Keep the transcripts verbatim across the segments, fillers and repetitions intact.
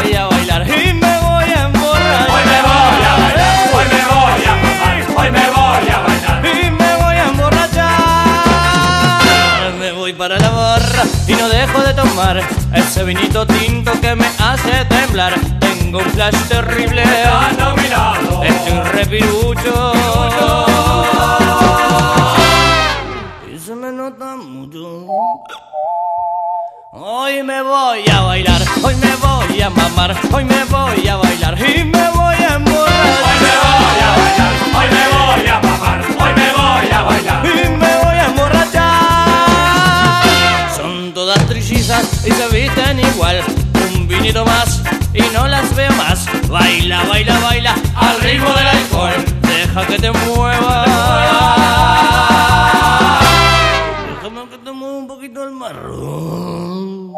voy a bailar y me voy a emborrachar. Hoy me voy a bailar, hoy me voy a mamar, hoy me voy a bailar y me voy a emborrachar. Me voy para la barra y no dejo de tomar ese vinito tinto que me hace temblar. Tengo un flash terrible, a mi lado. estoy un repirucho y se me nota mucho. Hoy me voy a bailar, hoy me voy a mamar, hoy me voy a bailar y me voy a emborrachar. Hoy me voy a bailar, hoy me voy a mamar, hoy me voy a bailar y me voy a emborrachar. Son todas trillizas y se visten igual. Un vinito más y no las veo más. Baila, baila, baila al ritmo del alcohol. Deja que te mueva. Déjame que te mueva un poquito el marrón.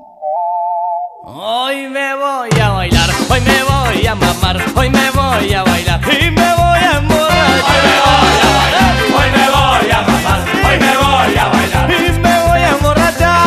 Hoy me voy a bailar, hoy me voy a mamar, hoy me voy a bailar y me voy a emborrachar. Hoy me voy a bailar, hoy me voy a mamar, hoy me voy a bailar y me voy a emborrachar.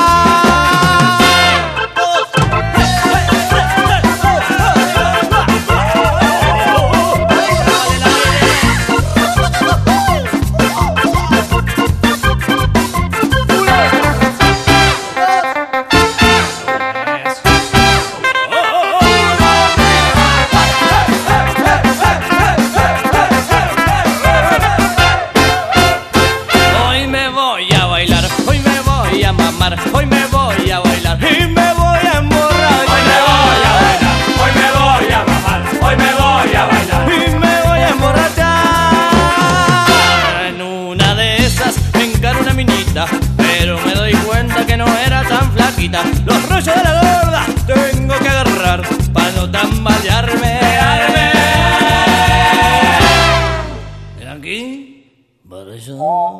Hoy me voy a bailar y me voy a emborrachar. Hoy me voy a bailar, hoy me voy a mamar, hoy me voy a bailar y me voy a emborrachar. En una de esas me encaró una minita, pero me doy cuenta que no era tan flaquita. Los rollos de la gorda tengo que agarrar para no tambalearme. ¿Ven aquí? Para allá.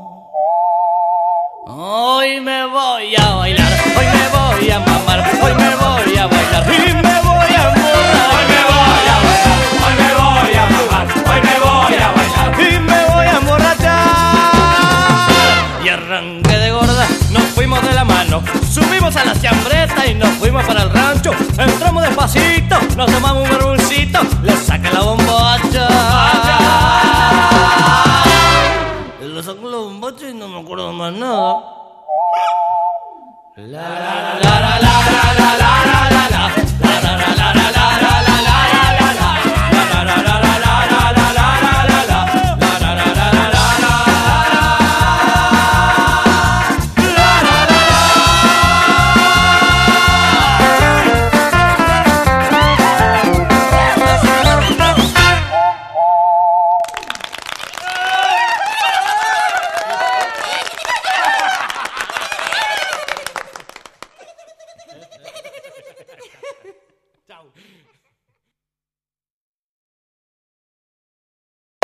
Hoy me voy a bailar, hoy me voy a mamar, hoy me voy a bailar y me voy a emborrachar. Hoy me voy a bailar, hoy me voy a mamar, hoy me voy a bailar y me voy a emborrachar. Y arranque de gorda, nos fuimos de la mano, subimos a la chambreta y nos fuimos para el rancho. Entramos despacito, nos tomamos un verbucito, le saqué la bombacha. Le saqué la bombacha y no me acuerdo más nada. La la la la la la la la la la la la la la la. Chao.